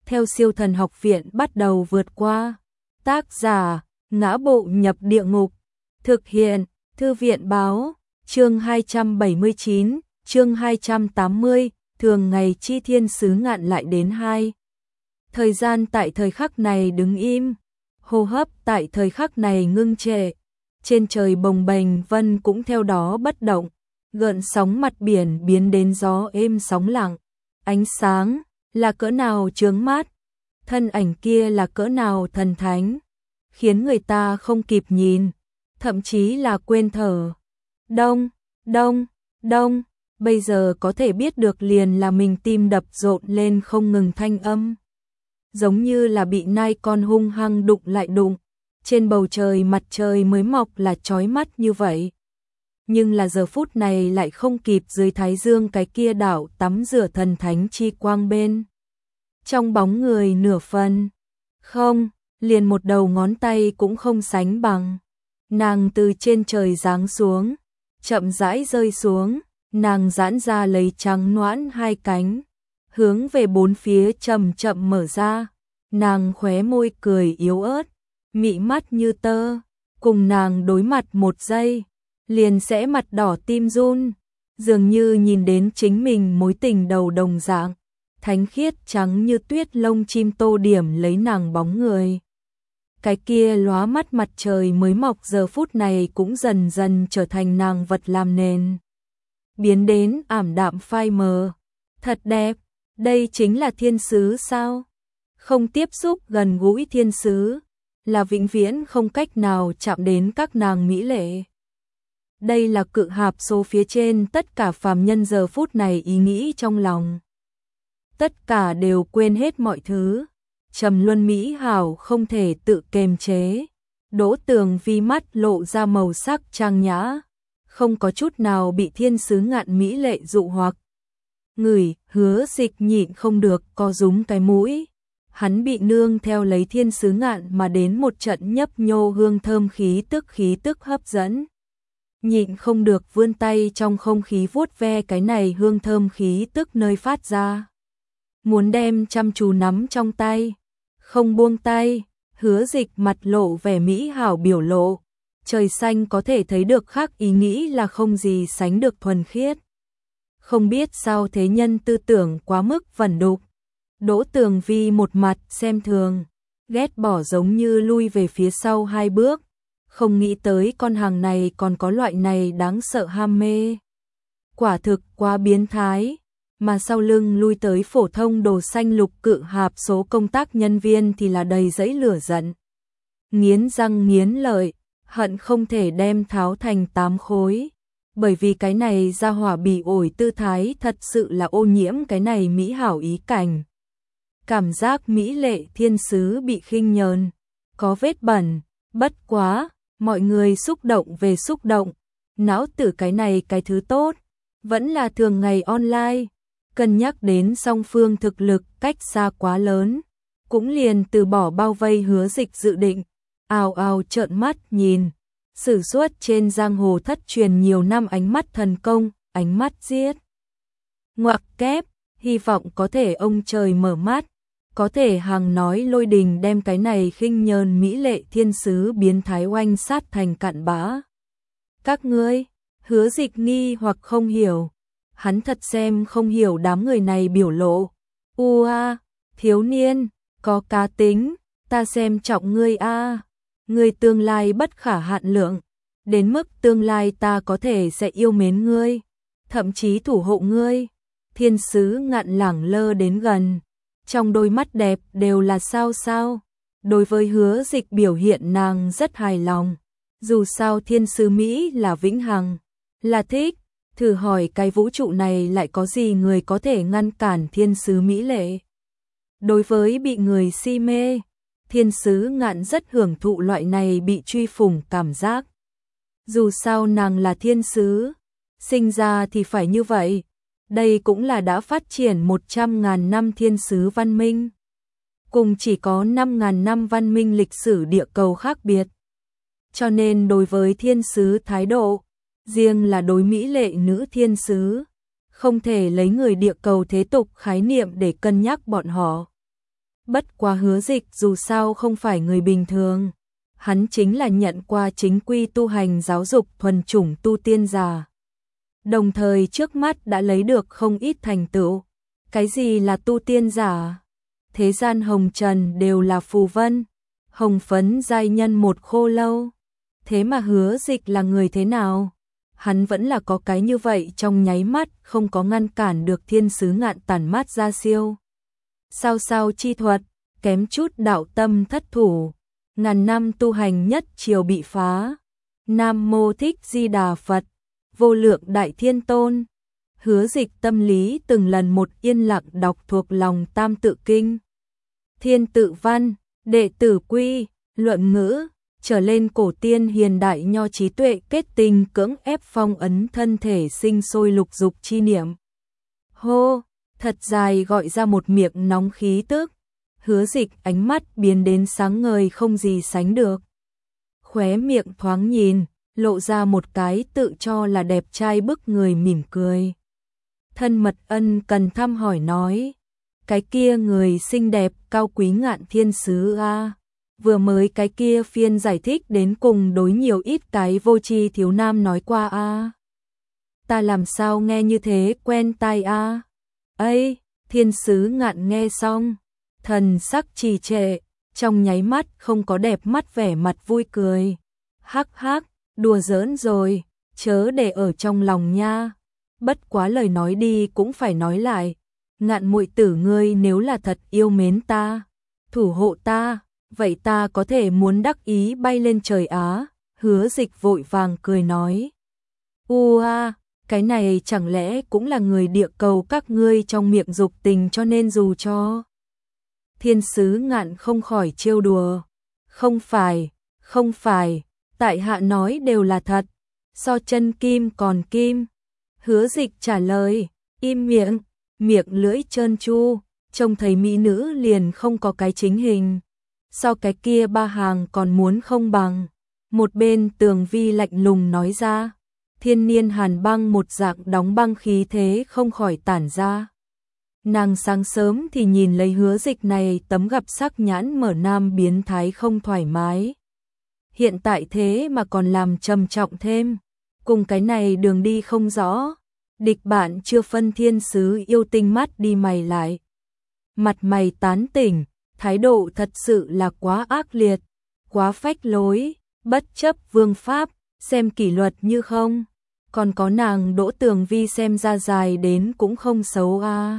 theo siêu thần học viện bắt đầu vượt qua. Tác giả, Ngã Bộ Nhập Địa Ngục. Thực hiện, Thư viện báo, chương 279, chương 280, thường ngày chi thiên sứ ngạn lại đến 2. Thời gian tại thời khắc này đứng im, hô hấp tại thời khắc này ngưng trệ. Trên trời bồng bềnh vân cũng theo đó bất động, gợn sóng mặt biển biến đến gió êm sóng lặng. Ánh sáng là cỡ nào chướng mắt, thân ảnh kia là cỡ nào thần thánh, khiến người ta không kịp nhìn, thậm chí là quên thở. Đông, đông, đông, bây giờ có thể biết được liền là mình tim đập rộn lên không ngừng thanh âm. Giống như là bị nai con hung hăng đụng lại đụng, trên bầu trời mặt trời mới mọc là chói mắt như vậy. Nhưng là giờ phút này lại không kịp dưới thái dương cái kia đảo tắm rửa thần thánh chi quang bên. Trong bóng người nửa phần, không, liền một đầu ngón tay cũng không sánh bằng. Nàng từ trên trời giáng xuống, chậm rãi rơi xuống, nàng giãn ra lấy trắng noãn hai cánh, hướng về bốn phía chậm chậm mở ra. Nàng khóe môi cười yếu ớt, mị mắt như tơ, cùng nàng đối mặt một giây, liền sẽ mặt đỏ tim run, dường như nhìn đến chính mình mối tình đầu đồng dạng, thánh khiết trắng như tuyết lông chim tô điểm lấy nàng bóng người. Cái kia lóa mắt mặt trời mới mọc giờ phút này cũng dần dần trở thành nàng vật làm nền, biến đến ảm đạm phai mờ. Thật đẹp, đây chính là thiên sứ sao? Không tiếp xúc gần gũi thiên sứ, là vĩnh viễn không cách nào chạm đến các nàng mỹ lệ. Đây là cự hạp số phía trên tất cả phàm nhân giờ phút này ý nghĩ trong lòng. Tất cả đều quên hết mọi thứ, trầm luân mỹ hảo không thể tự kiềm chế. Đỗ Tường Vi mắt lộ ra màu sắc trang nhã, không có chút nào bị thiên sứ ngạn mỹ lệ dụ hoặc. Ngửi, Hứa Dịch nhịn không được co rúm cái mũi. Hắn bị nương theo lấy thiên sứ ngạn mà đến một trận nhấp nhô hương thơm khí tức hấp dẫn. Nhịn không được vươn tay trong không khí vuốt ve cái này hương thơm khí tức nơi phát ra. Muốn đem chăm chú nắm trong tay, không buông tay. Hứa Dịch mặt lộ vẻ mỹ hảo biểu lộ. Trời xanh có thể thấy được khác ý nghĩ là không gì sánh được thuần khiết. Không biết sao thế nhân tư tưởng quá mức vẩn đục. Đỗ Tường Vi một mặt xem thường, ghét bỏ giống như lui về phía sau hai bước, không nghĩ tới con hàng này còn có loại này đáng sợ ham mê. Quả thực quá biến thái, mà sau lưng lui tới phổ thông đồ xanh lục cự hạp số công tác nhân viên thì là đầy dẫy lửa giận. Nghiến răng nghiến lợi, hận không thể đem tháo thành 8 khối, bởi vì cái này ra hỏa bị ổi tư thái thật sự là ô nhiễm cái này mỹ hảo ý cảnh. Cảm giác mỹ lệ thiên sứ bị khinh nhờn, có vết bẩn, bất quá, mọi người xúc động về xúc động, não tử cái này cái thứ tốt, vẫn là thường ngày online, cân nhắc đến song phương thực lực cách xa quá lớn, cũng liền từ bỏ bao vây Hứa Dịch dự định, ào ào trợn mắt nhìn, sử xuất trên giang hồ thất truyền nhiều năm ánh mắt thần công, ánh mắt giết. Ngoặc kép, hy vọng có thể ông trời mở mắt. Có thể hàng nói lôi đình đem cái này khinh nhờn mỹ lệ thiên sứ biến thái oanh sát thành cặn bã. Các ngươi, Hứa Dịch nghi hoặc không hiểu. Hắn thật xem không hiểu đám người này biểu lộ. Thiếu niên, có cá tính, ta xem trọng ngươi a. Ngươi tương lai bất khả hạn lượng, đến mức tương lai ta có thể sẽ yêu mến ngươi, thậm chí thủ hộ ngươi. Thiên sứ ngạn lẳng lơ đến gần. Trong đôi mắt đẹp đều là sao sao. Đối với Hứa Dịch biểu hiện nàng rất hài lòng. Dù sao thiên sứ Mỹ là vĩnh hằng, là thích. Thử hỏi cái vũ trụ này lại có gì người có thể ngăn cản thiên sứ Mỹ lệ. Đối với bị người si mê, thiên sứ ngạn rất hưởng thụ loại này bị truy phủng cảm giác. Dù sao nàng là thiên sứ, sinh ra thì phải như vậy. Đây cũng là đã phát triển 100.000 năm thiên sứ văn minh. Cùng chỉ có 5.000 năm văn minh lịch sử địa cầu khác biệt. Cho nên đối với thiên sứ thái độ, riêng là đối mỹ lệ nữ thiên sứ, không thể lấy người địa cầu thế tục khái niệm để cân nhắc bọn họ. Bất quá Hứa Dịch dù sao không phải người bình thường, hắn chính là nhận qua chính quy tu hành giáo dục thuần chủng tu tiên giả. Đồng thời trước mắt đã lấy được không ít thành tựu. Cái gì là tu tiên giả? Thế gian hồng trần đều là phù vân, hồng phấn giai nhân một khô lâu. Thế mà Hứa Dịch là người thế nào? Hắn vẫn là có cái như vậy trong nháy mắt, không có ngăn cản được Thiên Sứ Ngạn tản mát ra siêu. Sao chi thuật, kém chút đạo tâm thất thủ, ngàn năm tu hành nhất triều bị phá. Nam Mô Thích Di Đà Phật, Vô Lượng Đại Thiên Tôn. Hứa Dịch tâm lý từng lần một yên lặng đọc thuộc lòng Tam Tự Kinh, Thiên Tự Văn, Đệ Tử Quy, Luận Ngữ, trở lên cổ tiên hiền đại nho trí tuệ kết tinh cưỡng ép phong ấn thân thể sinh sôi lục dục chi niệm. Hô, thật dài gọi ra một miệng nóng khí tức. Hứa Dịch ánh mắt biến đến sáng ngời không gì sánh được. Khóe miệng thoáng nhìn, lộ ra một cái tự cho là đẹp trai bức người mỉm cười. Thân Mật ân cần thăm hỏi nói, cái kia người xinh đẹp cao quý Ngạn thiên sứ a, vừa mới cái kia phiên giải thích đến cùng đối nhiều ít cái vô tri thiếu nam nói qua a. Ta làm sao nghe như thế quen tai a. Ây, Thiên Sứ Ngạn nghe xong, thần sắc trì trệ, trong nháy mắt không có đẹp mắt vẻ mặt vui cười. Hắc hắc, đùa giỡn rồi, chớ để ở trong lòng nha. Bất quá lời nói đi cũng phải nói lại, Ngạn muội tử ngươi nếu là thật yêu mến ta, thủ hộ ta, vậy ta có thể muốn đắc ý bay lên trời á. Hứa Dịch vội vàng cười nói, cái này chẳng lẽ cũng là người địa cầu các ngươi trong miệng dục tình cho nên dù cho. Thiên Sứ Ngạn không khỏi trêu đùa, không phải, tại hạ nói đều là thật, so chân kim còn kim. Hứa Dịch trả lời, im miệng, miệng lưỡi trơn tru, trông thấy mỹ nữ liền không có cái chính hình, so cái kia ba hàng còn muốn không bằng. Một bên Tường Vi lạnh lùng nói ra, thiên niên hàn băng một dạng đóng băng khí thế không khỏi tản ra. Nàng sáng sớm thì nhìn lấy Hứa Dịch này tấm gặp sắc nhãn mở nam biến thái không thoải mái. Hiện tại thế mà còn làm trầm trọng thêm, cùng cái này đường đi không rõ, địch bạn chưa phân thiên sứ yêu tinh mắt đi mày lại. Mặt mày tán tỉnh, thái độ thật sự là quá ác liệt, quá phách lối, bất chấp vương pháp, xem kỷ luật như không. Còn có nàng Đỗ Tường Vi xem ra dài đến cũng không xấu a.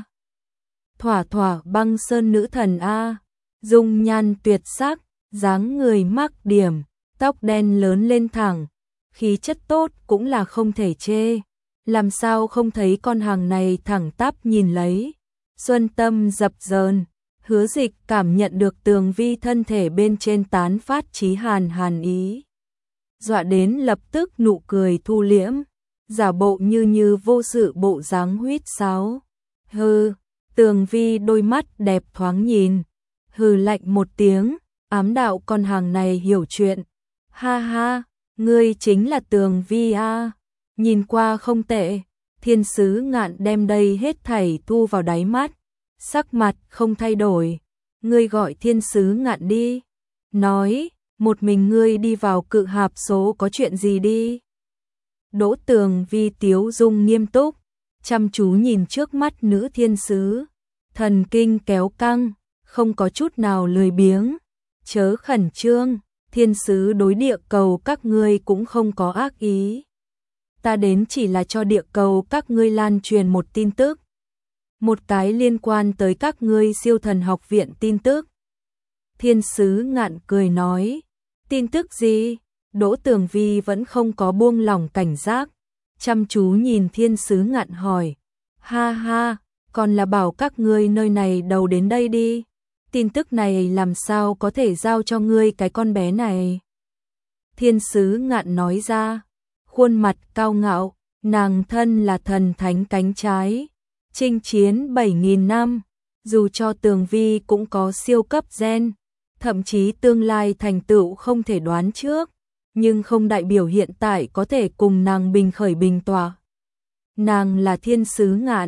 Thỏa băng sơn nữ thần a, dung nhan tuyệt sắc, dáng người mắc điểm, tóc đen lớn lên thẳng, khí chất tốt cũng là không thể chê. Làm sao không thấy con hàng này thẳng tắp nhìn lấy. Xuân tâm dập dờn, Hứa Dịch cảm nhận được Tường Vi thân thể bên trên tán phát chí hàn ý. Dọa đến lập tức nụ cười thu liễm, giả bộ như vô sự bộ dáng huýt sáo. Hừ, Tường Vi đôi mắt đẹp thoáng nhìn, hừ lạnh một tiếng, ám đạo con hàng này hiểu chuyện. Ha ha, ngươi chính là Tường Vi a, nhìn qua không tệ. Thiên Sứ Ngạn đem đây hết thảy thu vào đáy mắt, sắc mặt không thay đổi. Ngươi gọi Thiên Sứ Ngạn đi, nói, một mình ngươi đi vào cự hạp số có chuyện gì đi. Đỗ Tường Vi tiếu dung nghiêm túc, chăm chú nhìn trước mắt nữ thiên sứ, thần kinh kéo căng, không có chút nào lười biếng. Chớ khẩn trương, thiên sứ đối địa cầu các ngươi cũng không có ác ý. Ta đến chỉ là cho địa cầu các ngươi lan truyền một tin tức, một cái liên quan tới các ngươi siêu thần học viện tin tức. Thiên Sứ Ngạn cười nói, tin tức gì? Đỗ Tường Vi vẫn không có buông lỏng cảnh giác, chăm chú nhìn Thiên Sứ Ngạn hỏi, ha ha, còn là bảo các ngươi nơi này đầu đến đây đi, tin tức này làm sao có thể giao cho ngươi cái con bé này. Thiên Sứ Ngạn nói ra, khuôn mặt cao ngạo, nàng thân là thần thánh cánh trái, chinh chiến 7.000 năm, dù cho Tường Vi cũng có siêu cấp gen, thậm chí tương lai thành tựu không thể đoán trước, nhưng không đại biểu hiện tại có thể cùng nàng bình khởi bình tỏa. Nàng là Thiên Sứ Ngạn,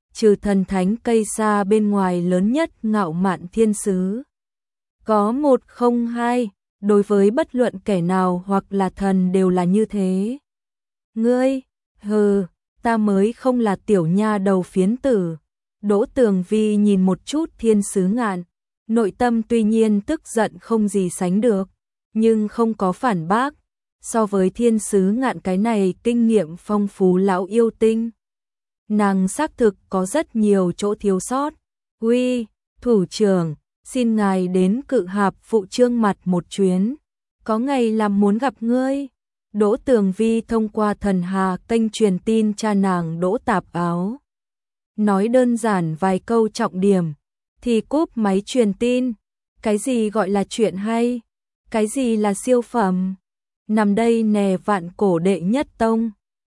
trừ thần thánh cây xa bên ngoài lớn nhất Ngạo Mạn Thiên Sứ. Có một không hai, đối với bất luận kẻ nào hoặc là thần đều là như thế. Ngươi, hừ, ta mới không là tiểu nha đầu phiến tử. Đỗ Tường Vi nhìn một chút Thiên Sứ Ngạn, nội tâm tuy nhiên tức giận không gì sánh được, nhưng không có phản bác. So với Thiên Sứ Ngạn cái này kinh nghiệm phong phú lão yêu tinh, nàng xác thực có rất nhiều chỗ thiếu sót. Uy, thủ trưởng, xin ngài đến Cự Hạp phụ trương mặt một chuyến, có ngày làm muốn gặp ngươi. Đỗ Tường Vi thông qua thần hà kênh truyền tin cha nàng Đỗ Tạp Áo. Nói đơn giản vài câu trọng điểm, thì cúp máy truyền tin. Cái gì gọi là chuyện hay? Cái gì là siêu phẩm? Nằm đây nè Vạn Cổ đệ nhất tông.